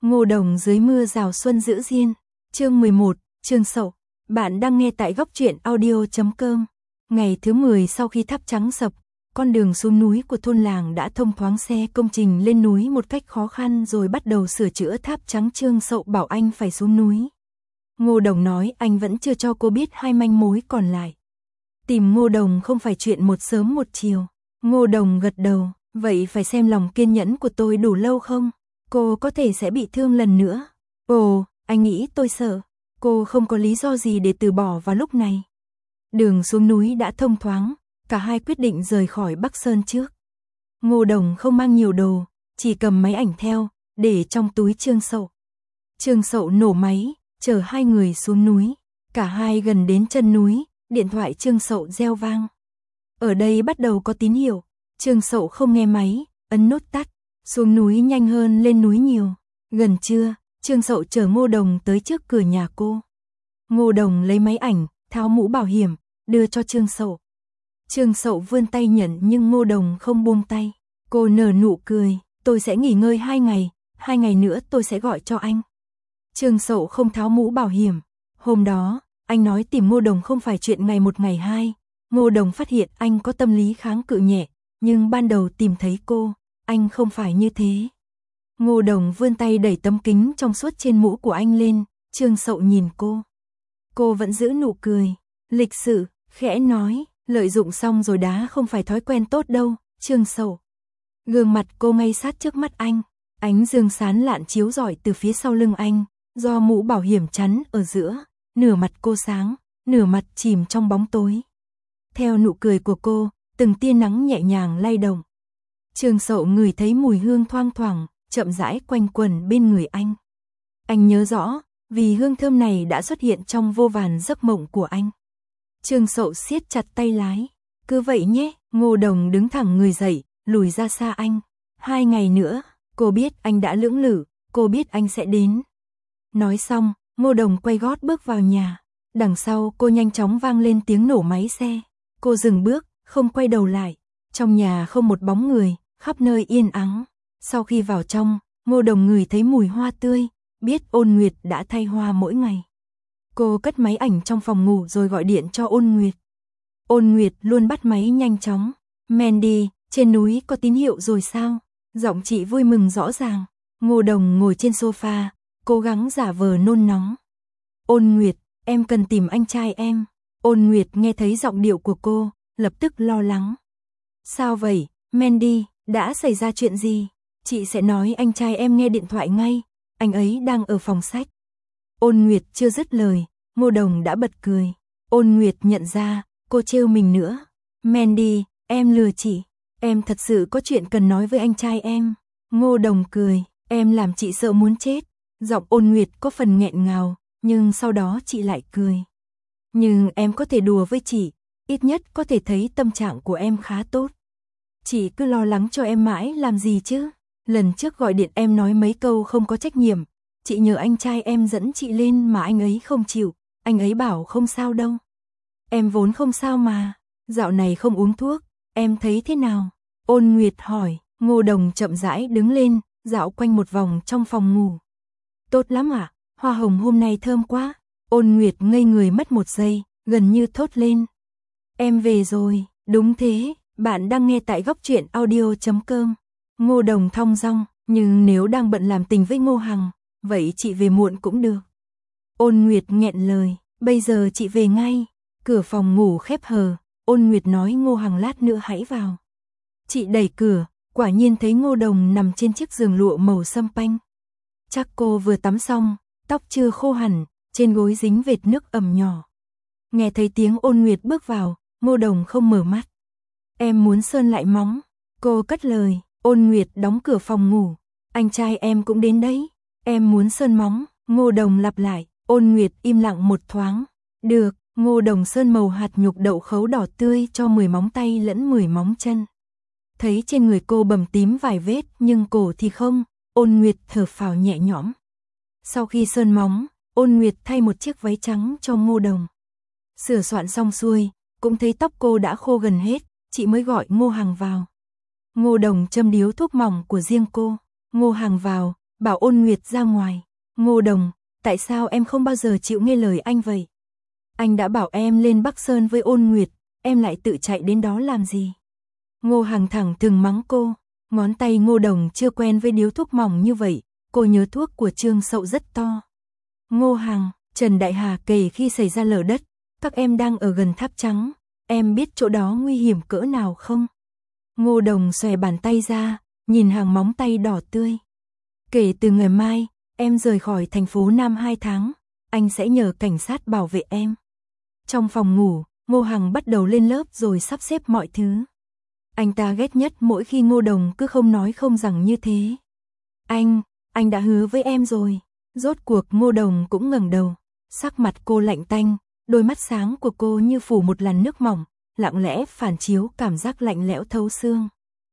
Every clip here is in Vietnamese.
Ngô Đồng dưới mưa rào xuân giữ diên. Chương 11, Trương Sậu. Bạn đang nghe tại góc truyện audio.com. Ngày thứ 10 sau khi tháp trắng sập, con đường xuống núi của thôn làng đã thông thoáng, xe công trình lên núi một cách khó khăn rồi bắt đầu sửa chữa tháp trắng. Trương Sậu bảo anh phải xuống núi. Ngô Đồng nói anh vẫn chưa cho cô biết hai manh mối còn lại. Tìm Ngô Đồng không phải chuyện một sớm một chiều. Ngô Đồng gật đầu, vậy phải xem lòng kiên nhẫn của tôi đủ lâu không? Cô có thể sẽ bị thương lần nữa. Ồ, anh nghĩ tôi sợ. Cô không có lý do gì để từ bỏ vào lúc này. Đường xuống núi đã thông thoáng, cả hai quyết định rời khỏi Bắc Sơn trước. Ngô Đồng không mang nhiều đồ, chỉ cầm máy ảnh theo, để trong túi Trương Sậu. Trương Sậu nổ máy, chở hai người xuống núi. Cả hai gần đến chân núi, điện thoại Trương Sậu reo vang. Ở đây bắt đầu có tín hiệu. Trương Sậu không nghe máy, ấn nút tắt. Xuống núi nhanh hơn lên núi nhiều. Gần trưa, Trương Sậu chở Ngô Đồng tới trước cửa nhà cô. Ngô Đồng lấy máy ảnh, tháo mũ bảo hiểm, đưa cho Trương Sậu. Trương Sậu vươn tay nhận nhưng Ngô Đồng không buông tay. Cô nở nụ cười, tôi sẽ nghỉ ngơi 2 ngày, 2 ngày nữa tôi sẽ gọi cho anh. Trương Sậu không tháo mũ bảo hiểm. Hôm đó, anh nói tìm Ngô Đồng không phải chuyện ngày một ngày hai. Ngô Đồng phát hiện anh có tâm lý kháng cự nhẹ, nhưng ban đầu tìm thấy cô, anh không phải như thế. Ngô Đồng vươn tay đẩy tấm kính trong suốt trên mũ của anh lên, Trương Sậu nhìn cô. Cô vẫn giữ nụ cười, lịch sự, khẽ nói, lợi dụng xong rồi đá không phải thói quen tốt đâu, Trương Sậu. Gương mặt cô ngay sát trước mắt anh, ánh dương sáng lạn chiếu rọi từ phía sau lưng anh, do mũ bảo hiểm chắn ở giữa, nửa mặt cô sáng, nửa mặt chìm trong bóng tối. Theo nụ cười của cô, từng tia nắng nhẹ nhàng lay động. Trương Sậu ngửi thấy mùi hương thoang thoảng, chậm rãi quanh quẩn bên người anh. Anh nhớ rõ, vì hương thơm này đã xuất hiện trong vô vàn giấc mộng của anh. Trương Sậu siết chặt tay lái. Cứ vậy nhé, Ngô Đồng đứng thẳng người dậy, lùi ra xa anh. 2 ngày nữa, cô biết anh đã lưỡng lự, cô biết anh sẽ đến. Nói xong, Ngô Đồng quay gót bước vào nhà. Đằng sau cô nhanh chóng vang lên tiếng nổ máy xe. Cô dừng bước, không quay đầu lại. Trong nhà không một bóng người, khắp nơi yên ắng. Sau khi vào trong, Ngô Đồng ngửi thấy mùi hoa tươi, biết Ôn Nguyệt đã thay hoa mỗi ngày. Cô cất máy ảnh trong phòng ngủ rồi gọi điện cho Ôn Nguyệt. Ôn Nguyệt luôn bắt máy nhanh chóng. Mandy, trên núi có tín hiệu rồi sao? Giọng chị vui mừng rõ ràng. Ngô Đồng ngồi trên sofa, cố gắng giả vờ nôn nóng. Ôn Nguyệt, em cần tìm anh trai em. Ôn Nguyệt nghe thấy giọng điệu của cô, lập tức lo lắng. Sao vậy, Mandy, đã xảy ra chuyện gì? Chị sẽ nói anh trai em nghe điện thoại ngay, anh ấy đang ở phòng sách. Ôn Nguyệt chưa dứt lời, Ngô Đồng đã bật cười. Ôn Nguyệt nhận ra, cô trêu mình nữa. Mandy, em lừa chị, em thật sự có chuyện cần nói với anh trai em. Ngô Đồng cười, em làm chị sợ muốn chết. Giọng Ôn Nguyệt có phần nghẹn ngào, nhưng sau đó chị lại cười. Nhưng em có thể đùa với chị, ít nhất có thể thấy tâm trạng của em khá tốt. Chị cứ lo lắng cho em mãi làm gì chứ? Lần trước gọi điện em nói mấy câu không có trách nhiệm, chị nhờ anh trai em dẫn chị lên mà anh ấy không chịu, anh ấy bảo không sao đâu. Em vốn không sao mà, dạo này không uống thuốc, em thấy thế nào? Ôn Nguyệt hỏi. Ngô Đồng chậm rãi đứng lên, dạo quanh một vòng trong phòng ngủ. Tốt lắm ạ, hoa hồng hôm nay thơm quá. Ôn Nguyệt ngây người mất một giây, gần như thốt lên. Em về rồi, đúng thế, bạn đang nghe tại góc truyện audio.com. Ngô Đồng thong dong, nhưng nếu đang bận làm tình với Ngô Hằng, vậy chị về muộn cũng được. Ôn Nguyệt nghẹn lời, bây giờ chị về ngay. Cửa phòng ngủ khép hờ, Ôn Nguyệt nói Ngô Hằng lát nữa hãy vào. Chị đẩy cửa, quả nhiên thấy Ngô Đồng nằm trên chiếc giường lụa màu sâm panh. Chắc cô vừa tắm xong, tóc chưa khô hẳn, trên gối dính vệt nước ẩm nhỏ. Nghe thấy tiếng Ôn Nguyệt bước vào, Ngô Đồng không mở mắt. Em muốn sơn lại móng. Cô cất lời. Ôn Nguyệt đóng cửa phòng ngủ. Anh trai em cũng đến đấy. Em muốn sơn móng. Ngô Đồng lặp lại. Ôn Nguyệt im lặng một thoáng. Được, Ngô Đồng sơn màu hạt nhục đậu khấu đỏ tươi cho 10 móng tay lẫn 10 móng chân. Thấy trên người cô bầm tím vài vết nhưng cổ thì không. Ôn Nguyệt thở phào nhẹ nhõm. Sau khi sơn móng, Ôn Nguyệt thay một chiếc váy trắng cho Ngô Đồng. Sửa soạn xong xuôi, cũng thấy tóc cô đã khô gần hết, chị mới gọi Ngô Hằng vào. Ngô Đồng châm điếu thuốc mỏng của riêng cô. Ngô Hằng vào, bảo Ôn Nguyệt ra ngoài. Ngô Đồng, tại sao em không bao giờ chịu nghe lời anh vậy? Anh đã bảo em lên Bắc Sơn với Ôn Nguyệt, em lại tự chạy đến đó làm gì? Ngô Hằng thẳng thừng mắng cô, ngón tay Ngô Đồng chưa quen với điếu thuốc mỏng như vậy, cô nhớ thuốc của Trương Sậu rất to. Ngô Hằng, Trần Đại Hà kể khi xảy ra lở đất, các em đang ở gần tháp trắng, em biết chỗ đó nguy hiểm cỡ nào không? Ngô Đồng xòe bàn tay ra, nhìn hàng móng tay đỏ tươi. Kể từ ngày mai, em rời khỏi thành phố Nam 2 tháng, anh sẽ nhờ cảnh sát bảo vệ em. Trong phòng ngủ, Ngô Hằng bắt đầu lên lớp rồi sắp xếp mọi thứ. Anh ta ghét nhất mỗi khi Ngô Đồng cứ không nói không rằng như thế. Anh đã hứa với em rồi. Rốt cuộc Ngô Đồng cũng ngẩng đầu, sắc mặt cô lạnh tanh, đôi mắt sáng của cô như phủ một làn nước mỏng, lặng lẽ phản chiếu cảm giác lạnh lẽo thấu xương.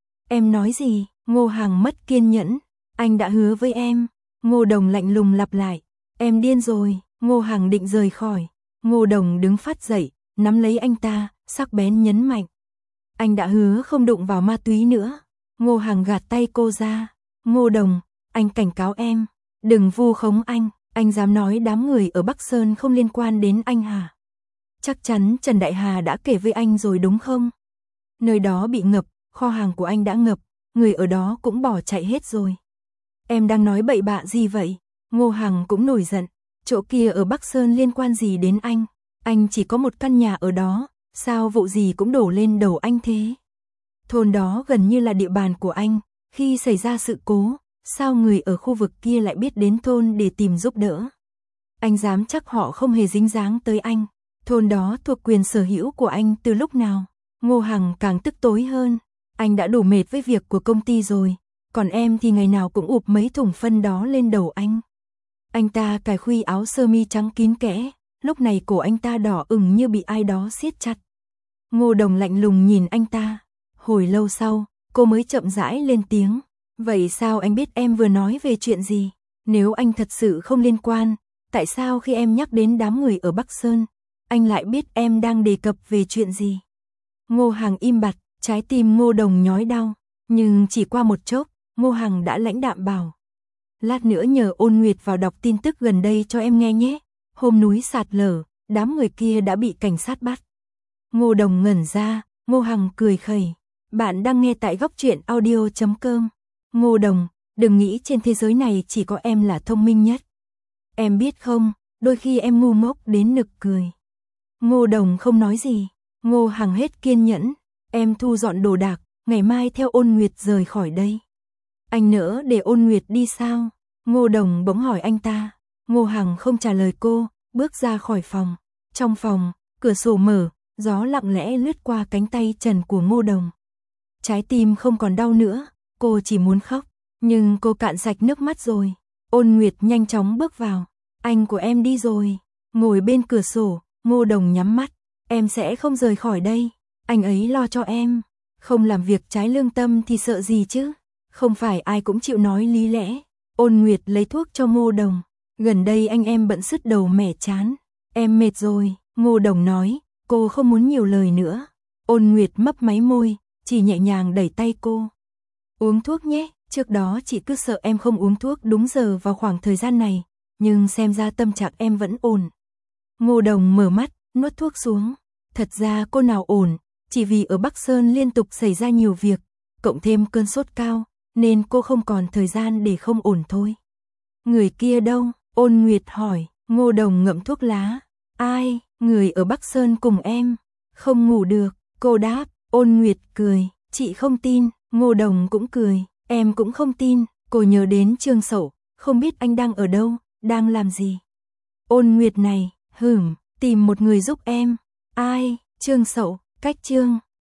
Em nói gì? Ngô Hằng mất kiên nhẫn. Anh đã hứa với em. Ngô Đồng lạnh lùng lặp lại. Em điên rồi. Ngô Hằng định rời khỏi. Ngô Đồng đứng phát dậy, nắm lấy anh ta, sắc bén nhấn mạnh. Anh đã hứa không đụng vào ma túy nữa. Ngô Hằng gạt tay cô ra. Ngô Đồng, anh cảnh cáo em, đừng vu khống anh dám nói đám người ở Bắc Sơn không liên quan đến anh hả? Chắc chắn Trần Đại Hà đã kể với anh rồi đúng không? Nơi đó bị ngập, kho hàng của anh đã ngập, người ở đó cũng bỏ chạy hết rồi. Em đang nói bậy bạ gì vậy? Ngô Hằng cũng nổi giận, chỗ kia ở Bắc Sơn liên quan gì đến anh chỉ có một căn nhà ở đó, sao vụ gì cũng đổ lên đầu anh thế? Thôn đó gần như là địa bàn của anh, khi xảy ra sự cố, sao người ở khu vực kia lại biết đến thôn để tìm giúp đỡ? Anh dám chắc họ không hề dính dáng tới anh, thôn đó thuộc quyền sở hữu của anh từ lúc nào? Ngô Hằng càng tức tối hơn, anh đã đủ mệt với việc của công ty rồi, còn em thì ngày nào cũng ụp mấy thùng phân đó lên đầu anh. Anh ta cài khuy áo sơ mi trắng kín kẽ, lúc này cổ anh ta đỏ ửng như bị ai đó siết chặt. Ngô Đồng lạnh lùng nhìn anh ta, hồi lâu sau, cô mới chậm rãi lên tiếng. Vậy sao anh biết em vừa nói về chuyện gì? Nếu anh thật sự không liên quan, tại sao khi em nhắc đến đám người ở Bắc Sơn, anh lại biết em đang đề cập về chuyện gì? Ngô Hằng im bặt, trái tim Ngô Đồng nhói đau, nhưng chỉ qua một chốc, Ngô Hằng đã lãnh đạm bảo. Lát nữa nhờ Ôn Nguyệt vào đọc tin tức gần đây cho em nghe nhé. Hôm núi sạt lở, đám người kia đã bị cảnh sát bắt. Ngô Đồng ngẩn ra, Ngô Hằng cười khẩy. Bạn đang nghe tại góc truyện audio.com. Ngô Đồng, đừng nghĩ trên thế giới này chỉ có em là thông minh nhất. Em biết không, đôi khi em ngu ngốc đến nực cười. Ngô Đồng không nói gì. Ngô Hằng hết kiên nhẫn. Em thu dọn đồ đạc, ngày mai theo Ôn Nguyệt rời khỏi đây. Anh nỡ để Ôn Nguyệt đi sao? Ngô Đồng bỗng hỏi anh ta. Ngô Hằng không trả lời cô, bước ra khỏi phòng. Trong phòng, cửa sổ mở, gió lặng lẽ lướt qua cánh tay trần của Ngô Đồng. Trái tim không còn đau nữa, cô chỉ muốn khóc, nhưng cô cạn sạch nước mắt rồi. Ôn Nguyệt nhanh chóng bước vào. Anh của em đi rồi. Ngồi bên cửa sổ, Ngô Đồng nhắm mắt. Em sẽ không rời khỏi đây. Anh ấy lo cho em. Không làm việc trái lương tâm thì sợ gì chứ? Không phải ai cũng chịu nói lý lẽ. Ôn Nguyệt lấy thuốc cho Ngô Đồng. Gần đây anh em bận sứt đầu mẻ chán. Em mệt rồi, Ngô Đồng nói. Cô không muốn nhiều lời nữa. Ôn Nguyệt mấp máy môi, chỉ nhẹ nhàng đẩy tay cô. Uống thuốc nhé, trước đó chị cứ sợ em không uống thuốc đúng giờ vào khoảng thời gian này, nhưng xem ra tâm trạng em vẫn ổn. Ngô Đồng mở mắt, nuốt thuốc xuống. Thật ra cô nào ổn, chỉ vì ở Bắc Sơn liên tục xảy ra nhiều việc, cộng thêm cơn sốt cao, nên cô không còn thời gian để không ổn thôi. Người kia đâu? Ôn Nguyệt hỏi. Ngô Đồng ngậm thuốc lá. Ai? Người ở Bắc Sơn cùng em. Không ngủ được, cô đáp. Ôn Nguyệt cười. Chị không tin. Ngô Đồng cũng cười. Em cũng không tin. Cô nhớ đến Trương Sậu, không biết anh đang ở đâu, đang làm gì. Ôn Nguyệt này, tìm một người giúp em. Ai? Trương Sậu, cách Trương.